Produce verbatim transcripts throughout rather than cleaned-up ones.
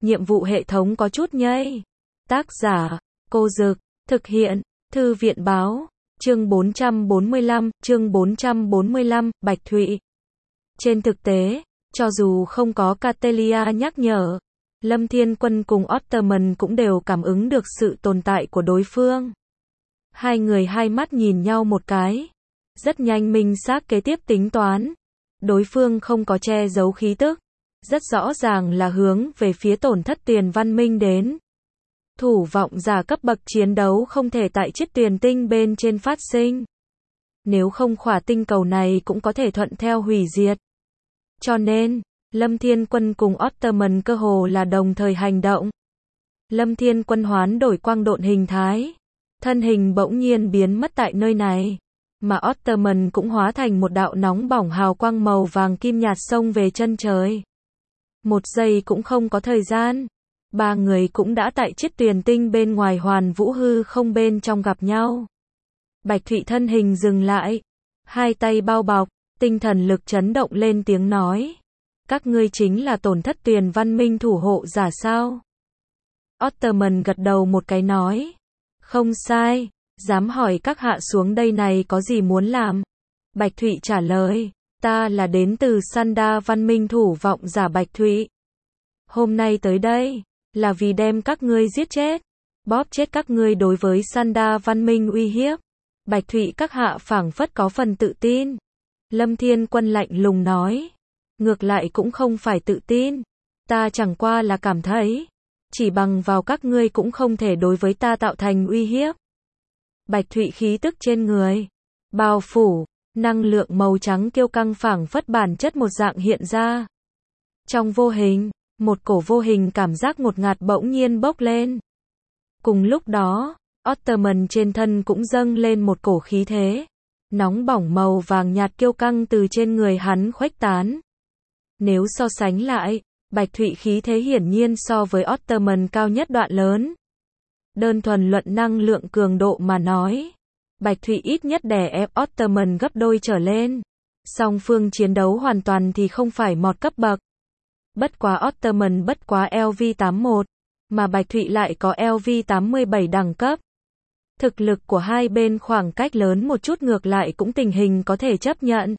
nhiệm vụ hệ thống có chút nhây. Tác giả, Cô Dực, thực hiện, Thư viện Báo, chương bốn trăm bốn mươi lăm, chương bốn trăm bốn mươi lăm, Bạch Thụy. Trên thực tế, cho dù không có Catelia nhắc nhở, Lâm Thiên Quân cùng Ottoman cũng đều cảm ứng được sự tồn tại của đối phương. Hai người hai mắt nhìn nhau một cái. Rất nhanh minh xác kế tiếp tính toán. Đối phương không có che giấu khí tức. Rất rõ ràng là hướng về phía tổn thất Tuyền văn minh đến. Thủ vọng giả cấp bậc chiến đấu không thể tại chiếc Tuyền tinh bên trên phát sinh. Nếu không khỏa tinh cầu này cũng có thể thuận theo hủy diệt. Cho nên, Lâm Thiên Quân cùng Ottoman cơ hồ là đồng thời hành động. Lâm Thiên Quân hoán đổi quang độn hình thái. Thân hình bỗng nhiên biến mất tại nơi này. Mà Ottoman cũng hóa thành một đạo nóng bỏng hào quang màu vàng kim nhạt xông về chân trời. Một giây cũng không có thời gian. Ba người cũng đã tại chiếc Tuyền tinh bên ngoài hoàn vũ hư không bên trong gặp nhau. Bạch Thụy thân hình dừng lại. Hai tay bao bọc, tinh thần lực chấn động lên tiếng nói. Các ngươi chính là tổn thất Tuyền văn minh thủ hộ giả sao? Ottoman gật đầu một cái nói. Không sai, dám hỏi các hạ xuống đây này có gì muốn làm? Bạch Thụy trả lời, ta là đến từ Sanda văn minh thủ vọng giả Bạch Thụy. Hôm nay tới đây, là vì đem các ngươi giết chết, bóp chết các ngươi đối với Sanda văn minh uy hiếp. Bạch Thụy các hạ phảng phất có phần tự tin. Lâm Thiên Quân lạnh lùng nói, ngược lại cũng không phải tự tin, ta chẳng qua là cảm thấy, chỉ bằng vào các ngươi cũng không thể đối với ta tạo thành uy hiếp. Bạch Thụy khí tức trên người, bao phủ, năng lượng màu trắng kiêu căng phảng phất bản chất một dạng hiện ra. Trong vô hình, một cổ vô hình cảm giác ngột ngạt bỗng nhiên bốc lên. Cùng lúc đó, Ottoman trên thân cũng dâng lên một cổ khí thế. Nóng bỏng màu vàng nhạt kiêu căng từ trên người hắn khuếch tán. Nếu so sánh lại, Bạch Thụy khí thế hiển nhiên so với Ottoman cao nhất đoạn lớn. Đơn thuần luận năng lượng cường độ mà nói, Bạch Thụy ít nhất đè ép Ottoman gấp đôi trở lên. Song phương chiến đấu hoàn toàn thì không phải một cấp bậc. Bất quá Ottoman bất quá L V tám mươi mốt, mà Bạch Thụy lại có L V tám mươi bảy đẳng cấp. Thực lực của hai bên khoảng cách lớn một chút ngược lại cũng tình hình có thể chấp nhận.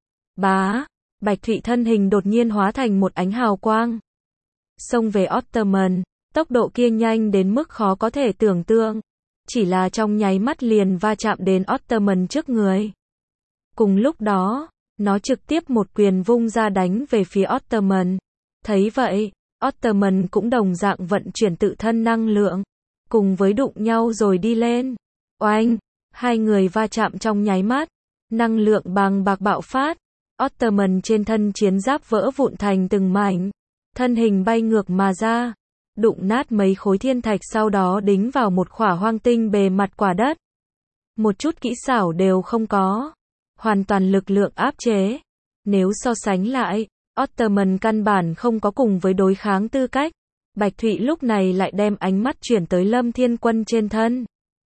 Bá, Bạch Thụy thân hình đột nhiên hóa thành một ánh hào quang. Xông về Ottoman, tốc độ kia nhanh đến mức khó có thể tưởng tượng. Chỉ là trong nháy mắt liền va chạm đến Ottoman trước người. Cùng lúc đó, nó trực tiếp một quyền vung ra đánh về phía Ottoman. Thấy vậy, Ottoman cũng đồng dạng vận chuyển tự thân năng lượng. Cùng với đụng nhau rồi đi lên. Oanh, hai người va chạm trong nháy mắt. Năng lượng bàng bạc bạo phát. Ottoman trên thân chiến giáp vỡ vụn thành từng mảnh. Thân hình bay ngược mà ra. Đụng nát mấy khối thiên thạch sau đó đính vào một khỏa hoang tinh bề mặt quả đất. Một chút kỹ xảo đều không có. Hoàn toàn lực lượng áp chế. Nếu so sánh lại, Ottoman căn bản không có cùng với đối kháng tư cách. Bạch Thụy lúc này lại đem ánh mắt chuyển tới Lâm Thiên Quân trên thân.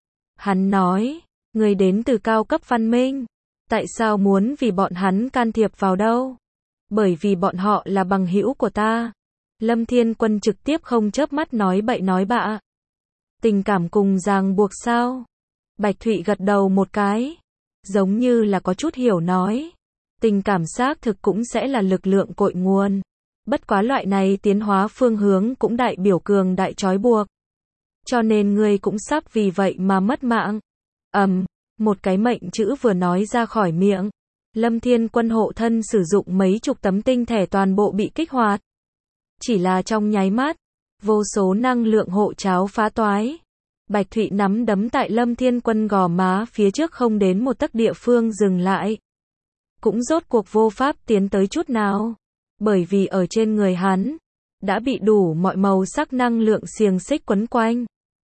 Hắn nói, người đến từ cao cấp văn minh. Tại sao muốn vì bọn hắn can thiệp vào đâu? Bởi vì bọn họ là bằng hữu của ta. Lâm Thiên Quân trực tiếp không chớp mắt nói bậy nói bạ. Tình cảm cùng ràng buộc sao? Bạch Thụy gật đầu một cái. Giống như là có chút hiểu nói. Tình cảm xác thực cũng sẽ là lực lượng cội nguồn. Bất quá loại này tiến hóa phương hướng cũng đại biểu cường đại trói buộc. Cho nên ngươi cũng sắp vì vậy mà mất mạng. Ầm, um, một cái mệnh chữ vừa nói ra khỏi miệng. Lâm Thiên Quân hộ thân sử dụng mấy chục tấm tinh thể toàn bộ bị kích hoạt. Chỉ là trong nháy mắt, vô số năng lượng hộ cháo phá toái. Bạch Thụy nắm đấm tại Lâm Thiên Quân gò má phía trước không đến một tấc địa phương dừng lại. Cũng rốt cuộc vô pháp tiến tới chút nào. Bởi vì ở trên người hắn, đã bị đủ mọi màu sắc năng lượng xiềng xích quấn quanh.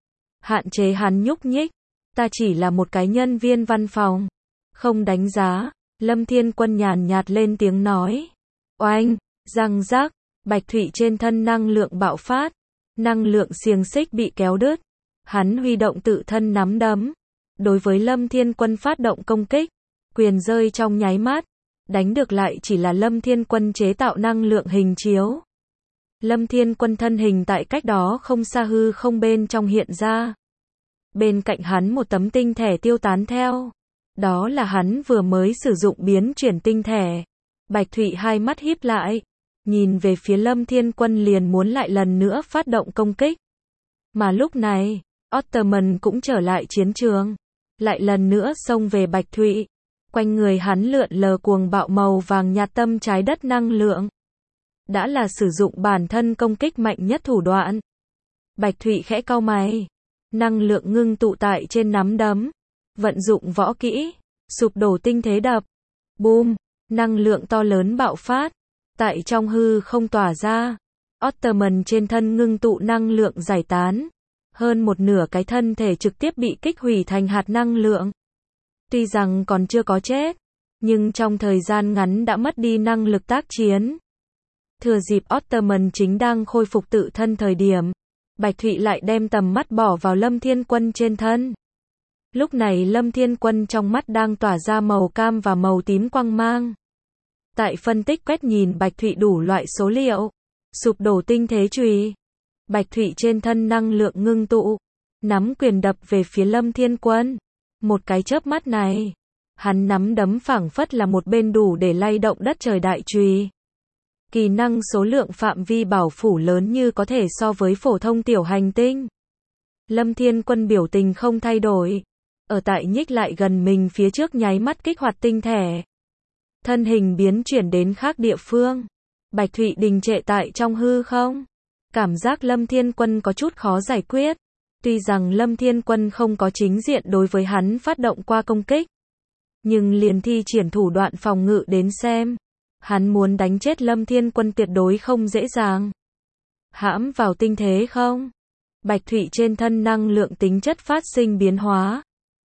Hạn chế hắn nhúc nhích, ta chỉ là một cái nhân viên văn phòng. Không đánh giá, Lâm Thiên Quân nhàn nhạt lên tiếng nói. Oanh, răng rác, Bạch Thụy trên thân năng lượng bạo phát. Năng lượng xiềng xích bị kéo đứt. Hắn huy động tự thân nắm đấm. Đối với Lâm Thiên Quân phát động công kích. Quyền rơi trong nháy mắt. Đánh được lại chỉ là Lâm Thiên Quân chế tạo năng lượng hình chiếu. Lâm Thiên Quân thân hình tại cách đó không xa hư không bên trong hiện ra. Bên cạnh hắn một tấm tinh thẻ tiêu tán theo. Đó là hắn vừa mới sử dụng biến chuyển tinh thẻ. Bạch Thụy hai mắt híp lại, nhìn về phía Lâm Thiên Quân liền muốn lại lần nữa phát động công kích. Mà lúc này, Ottoman cũng trở lại chiến trường, lại lần nữa xông về Bạch Thụy. Quanh người hắn lượn lờ cuồng bạo màu vàng nhạt tâm trái đất năng lượng. Đã là sử dụng bản thân công kích mạnh nhất thủ đoạn. Bạch Thụy khẽ cau mày, năng lượng ngưng tụ tại trên nắm đấm, vận dụng võ kỹ, sụp đổ tinh thế đập. Boom, năng lượng to lớn bạo phát, tại trong hư không tỏa ra. Ottoman trên thân ngưng tụ năng lượng giải tán, hơn một nửa cái thân thể trực tiếp bị kích hủy thành hạt năng lượng. Tuy rằng còn chưa có chết, nhưng trong thời gian ngắn đã mất đi năng lực tác chiến. Thừa dịp Ottoman chính đang khôi phục tự thân thời điểm, Bạch Thụy lại đem tầm mắt bỏ vào Lâm Thiên Quân trên thân. Lúc này Lâm Thiên Quân trong mắt đang tỏa ra màu cam và màu tím quang mang. Tại phân tích quét nhìn Bạch Thụy đủ loại số liệu, sụp đổ tinh thế chùy. Bạch Thụy trên thân năng lượng ngưng tụ, nắm quyền đập về phía Lâm Thiên Quân. Một cái chớp mắt này, hắn nắm đấm phảng phất là một bên đủ để lay động đất trời đại chùy. Kỳ năng số lượng phạm vi bảo phủ lớn như có thể so với phổ thông tiểu hành tinh. Lâm Thiên Quân biểu tình không thay đổi, ở tại nhích lại gần mình phía trước nháy mắt kích hoạt tinh thể. Thân hình biến chuyển đến khác địa phương. Bạch Thụy đình trệ tại trong hư không. Cảm giác Lâm Thiên Quân có chút khó giải quyết. Tuy rằng Lâm Thiên Quân không có chính diện đối với hắn phát động qua công kích, nhưng liền thi triển thủ đoạn phòng ngự đến xem, hắn muốn đánh chết Lâm Thiên Quân tuyệt đối không dễ dàng. Hãm vào tinh thế không? Bạch Thụy trên thân năng lượng tính chất phát sinh biến hóa,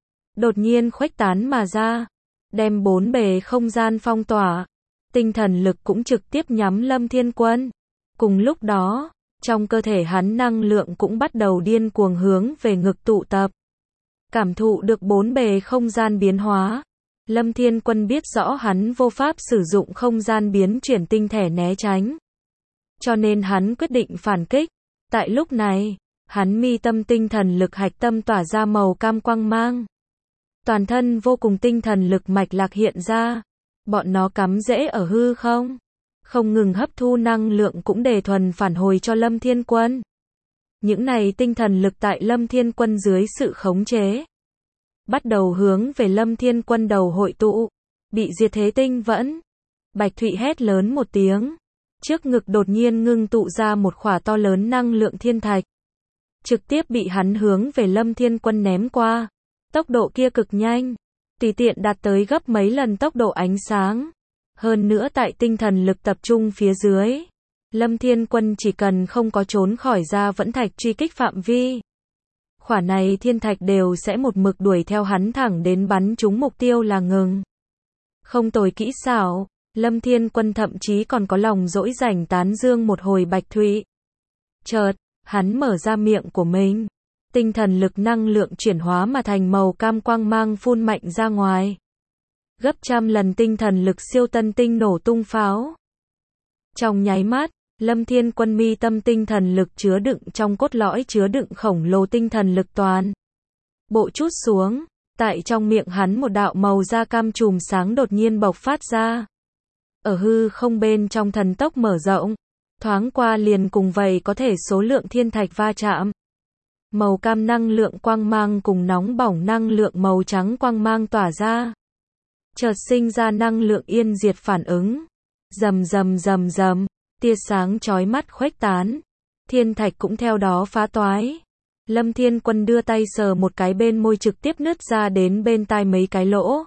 đột nhiên khuếch tán mà ra, đem bốn bề không gian phong tỏa. Tinh thần lực cũng trực tiếp nhắm Lâm Thiên Quân. Cùng lúc đó, trong cơ thể hắn năng lượng cũng bắt đầu điên cuồng hướng về ngực tụ tập. Cảm thụ được bốn bề không gian biến hóa, Lâm Thiên Quân biết rõ hắn vô pháp sử dụng không gian biến chuyển tinh thể né tránh. Cho nên hắn quyết định phản kích. Tại lúc này, hắn mi tâm tinh thần lực hạch tâm tỏa ra màu cam quang mang. Toàn thân vô cùng tinh thần lực mạch lạc hiện ra. Bọn nó cắm rễ ở hư không, không ngừng hấp thu năng lượng cũng để thuần phản hồi cho Lâm Thiên Quân. Những này tinh thần lực tại Lâm Thiên Quân dưới sự khống chế, bắt đầu hướng về Lâm Thiên Quân đầu hội tụ, bị diệt thế tinh vẫn. Bạch Thụy hét lớn một tiếng, trước ngực đột nhiên ngưng tụ ra một khỏa to lớn năng lượng thiên thạch, trực tiếp bị hắn hướng về Lâm Thiên Quân ném qua. Tốc độ kia cực nhanh, tùy tiện đạt tới gấp mấy lần tốc độ ánh sáng. Hơn nữa tại tinh thần lực tập trung phía dưới, Lâm Thiên Quân chỉ cần không có trốn khỏi ra vẫn thạch truy kích phạm vi, khỏa này thiên thạch đều sẽ một mực đuổi theo hắn thẳng đến bắn trúng mục tiêu là ngừng. Không tồi kỹ xảo, Lâm Thiên Quân thậm chí còn có lòng dỗi rảnh tán dương một hồi Bạch Thụy. Chợt, hắn mở ra miệng của mình. Tinh thần lực năng lượng chuyển hóa mà thành màu cam quang mang phun mạnh ra ngoài. Gấp trăm lần tinh thần lực siêu tân tinh nổ tung pháo. Trong nháy mắt, Lâm Thiên Quân mi tâm tinh thần lực chứa đựng trong cốt lõi chứa đựng khổng lồ tinh thần lực toàn bộ trút xuống. Tại trong miệng hắn một đạo màu da cam chùm sáng đột nhiên bộc phát ra. Ở hư không bên trong thần tốc mở rộng, thoáng qua liền cùng vậy có thể số lượng thiên thạch va chạm. Màu cam năng lượng quang mang cùng nóng bỏng năng lượng màu trắng quang mang tỏa ra. Chợt sinh ra năng lượng yên diệt phản ứng. Rầm rầm rầm rầm, tia sáng chói mắt khuếch tán. Thiên thạch cũng theo đó phá toái. Lâm Thiên Quân đưa tay sờ một cái bên môi trực tiếp nứt ra đến bên tai mấy cái lỗ.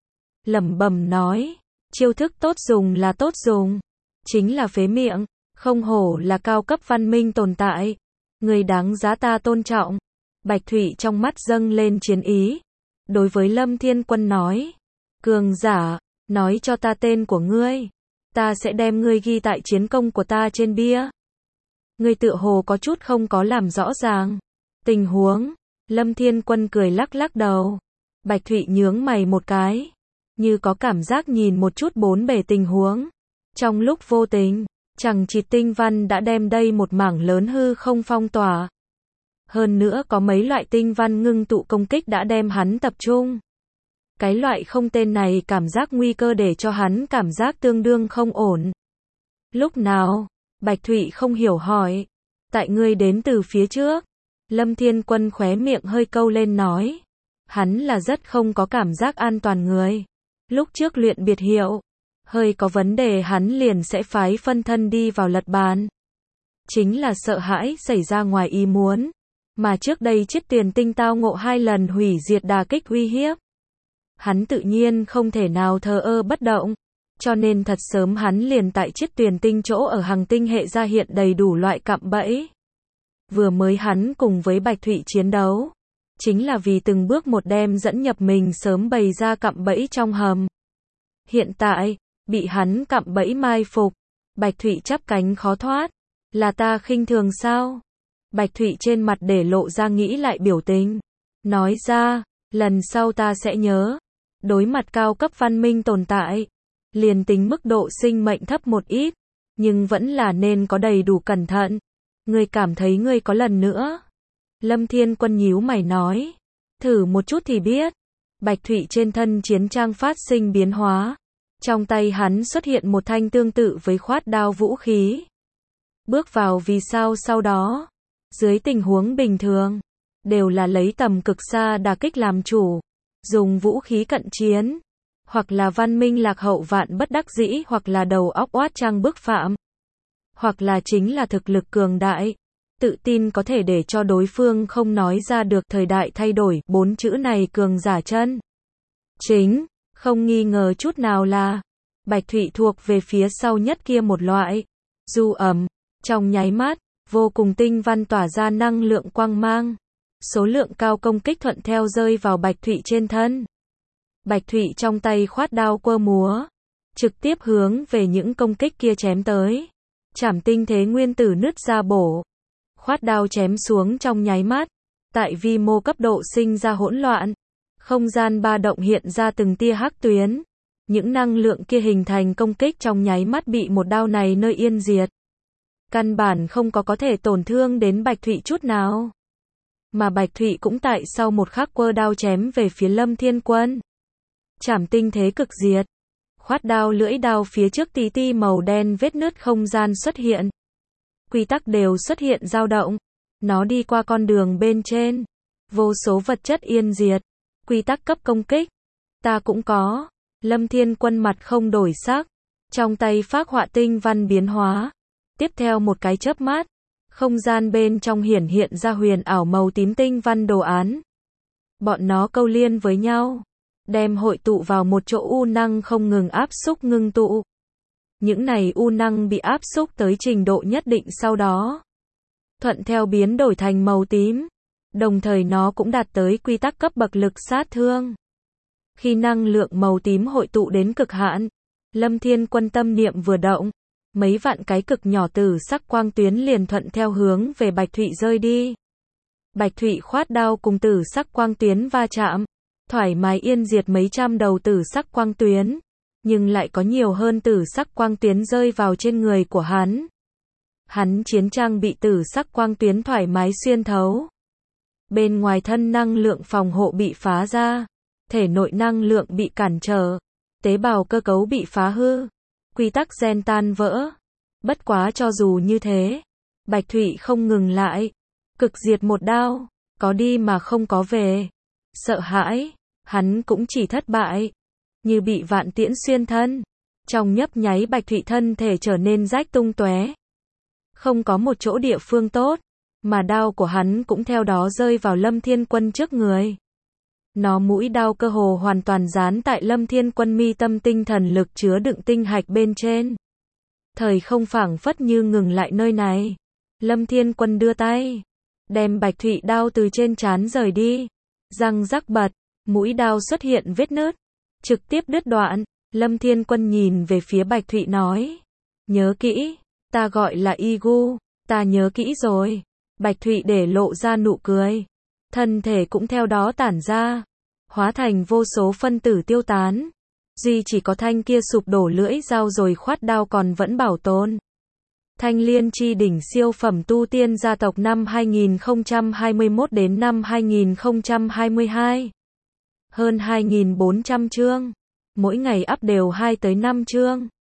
Lẩm bẩm nói, chiêu thức tốt dùng là tốt dùng, chính là phế miệng, không hổ là cao cấp văn minh tồn tại. Người đáng giá ta tôn trọng. Bạch Thụy trong mắt dâng lên chiến ý. Đối với Lâm Thiên Quân nói, cường giả, nói cho ta tên của ngươi. Ta sẽ đem ngươi ghi tại chiến công của ta trên bia. Ngươi tựa hồ có chút không có làm rõ ràng tình huống. Lâm Thiên Quân cười lắc lắc đầu. Bạch Thụy nhướng mày một cái, như có cảm giác nhìn một chút bốn bề tình huống. Trong lúc vô tình, Chẳng chịt tinh văn đã đem đây một mảng lớn hư không phong tỏa. Hơn nữa có mấy loại tinh văn ngưng tụ công kích đã đem hắn tập trung. Cái loại không tên này cảm giác nguy cơ để cho hắn cảm giác tương đương không ổn. Lúc nào? Bạch Thụy không hiểu hỏi. Tại ngươi đến từ phía trước. Lâm Thiên Quân khóe miệng hơi câu lên nói. Hắn là rất không có cảm giác an toàn người. Lúc trước luyện biệt hiệu. Hơi có vấn đề hắn liền sẽ phái phân thân đi vào lật bàn. Chính là sợ hãi xảy ra ngoài ý muốn. Mà trước đây chiết tiền tinh tao ngộ hai lần hủy diệt đà kích uy hiếp. Hắn tự nhiên không thể nào thờ ơ bất động. Cho nên thật sớm hắn liền tại chiết tiền tinh chỗ ở hành tinh hệ ra hiện đầy đủ loại cạm bẫy. Vừa mới hắn cùng với Bạch Thụy chiến đấu. Chính là vì từng bước một đem dẫn nhập mình sớm bày ra cạm bẫy trong hầm. Hiện tại, bị hắn cạm bẫy mai phục. Bạch Thụy chắp cánh khó thoát. Là ta khinh thường sao? Bạch Thụy trên mặt để lộ ra nghĩ lại biểu tình. Nói ra, lần sau ta sẽ nhớ. Đối mặt cao cấp văn minh tồn tại. Liền tính mức độ sinh mệnh thấp một ít. Nhưng vẫn là nên có đầy đủ cẩn thận. Ngươi cảm thấy ngươi có lần nữa. Lâm Thiên Quân nhíu mày nói. Thử một chút thì biết. Bạch Thụy trên thân chiến trang phát sinh biến hóa. Trong tay hắn xuất hiện một thanh tương tự với khoát đao vũ khí. Bước vào vì sao sau đó. Dưới tình huống bình thường. Đều là lấy tầm cực xa đả kích làm chủ. Dùng vũ khí cận chiến. Hoặc là văn minh lạc hậu vạn bất đắc dĩ hoặc là đầu óc oát trang bức phạm. Hoặc là chính là thực lực cường đại. Tự tin có thể để cho đối phương không nói ra được thời đại thay đổi. Bốn chữ này cường giả chân. Chính, không nghi ngờ chút nào là Bạch Thụy thuộc về phía sau nhất kia một loại. Du ẩm, trong nháy mắt, vô cùng tinh văn tỏa ra năng lượng quang mang. Số lượng cao công kích thuận theo rơi vào Bạch Thụy trên thân. Bạch Thụy trong tay khoát đao quơ múa. Trực tiếp hướng về những công kích kia chém tới. Chảm tinh thế nguyên tử nứt ra bổ. Khoát đao chém xuống trong nháy mắt. Tại vi mô cấp độ sinh ra hỗn loạn. Không gian ba động hiện ra từng tia hắc tuyến. Những năng lượng kia hình thành công kích trong nháy mắt bị một đao này nơi yên diệt. Căn bản không có có thể tổn thương đến Bạch Thụy chút nào. Mà Bạch Thụy cũng tại sau một khắc quơ đao chém về phía Lâm Thiên Quân. Chảm tinh thế cực diệt. Khoát đao lưỡi đao phía trước tí ti màu đen vết nứt không gian xuất hiện. Quy tắc đều xuất hiện dao động. Nó đi qua con đường bên trên. Vô số vật chất yên diệt. Quy tắc cấp công kích. Ta cũng có. Lâm Thiên Quân mặt không đổi sắc. Trong tay phác họa tinh văn biến hóa. Tiếp theo một cái chớp mắt. Không gian bên trong hiển hiện ra huyền ảo màu tím tinh văn đồ án. Bọn nó câu liên với nhau. Đem hội tụ vào một chỗ u năng không ngừng áp xúc ngưng tụ. Những này u năng bị áp xúc tới trình độ nhất định sau đó. Thuận theo biến đổi thành màu tím. Đồng thời nó cũng đạt tới quy tắc cấp bậc lực sát thương. Khi năng lượng màu tím hội tụ đến cực hạn. Lâm Thiên Quân tâm niệm vừa động. Mấy vạn cái cực nhỏ tử sắc quang tuyến liền thuận theo hướng về Bạch Thụy rơi đi. Bạch Thụy khoát đao cùng tử sắc quang tuyến va chạm. Thoải mái yên diệt mấy trăm đầu tử sắc quang tuyến. Nhưng lại có nhiều hơn tử sắc quang tuyến rơi vào trên người của hắn. Hắn chiến trang bị tử sắc quang tuyến thoải mái xuyên thấu. Bên ngoài thân năng lượng phòng hộ bị phá ra. Thể nội năng lượng bị cản trở. Tế bào cơ cấu bị phá hư. Quy tắc gen tan vỡ. Bất quá cho dù như thế. Bạch Thụy không ngừng lại. Cực diệt một đao. Có đi mà không có về. Sợ hãi. Hắn cũng chỉ thất bại. Như bị vạn tiễn xuyên thân. Trong nhấp nháy Bạch Thụy thân thể trở nên rách tung tóe. Không có một chỗ địa phương tốt. Mà đao của hắn cũng theo đó rơi vào Lâm Thiên Quân trước người. Nó mũi đao cơ hồ hoàn toàn dán tại Lâm Thiên Quân mi tâm tinh thần lực chứa đựng tinh hạch bên trên. Thời không phảng phất như ngừng lại nơi này. Lâm Thiên Quân đưa tay. Đem Bạch Thụy đao từ trên trán rời đi. Răng rắc bật. Mũi đao xuất hiện vết nứt. Trực tiếp đứt đoạn. Lâm Thiên Quân nhìn về phía Bạch Thụy nói. Nhớ kỹ. Ta gọi là Igu. Ta nhớ kỹ rồi. Bạch Thụy để lộ ra nụ cười. Thân thể cũng theo đó tản ra. Hóa thành vô số phân tử tiêu tán. Duy chỉ có thanh kia sụp đổ lưỡi dao rồi khoát đao còn vẫn bảo tồn. Thanh Liên chi đỉnh siêu phẩm tu tiên gia tộc năm hai nghìn không trăm hai mươi mốt đến năm hai nghìn không trăm hai mươi hai. Hơn hai nghìn bốn trăm chương. Mỗi ngày up đều hai tới năm chương.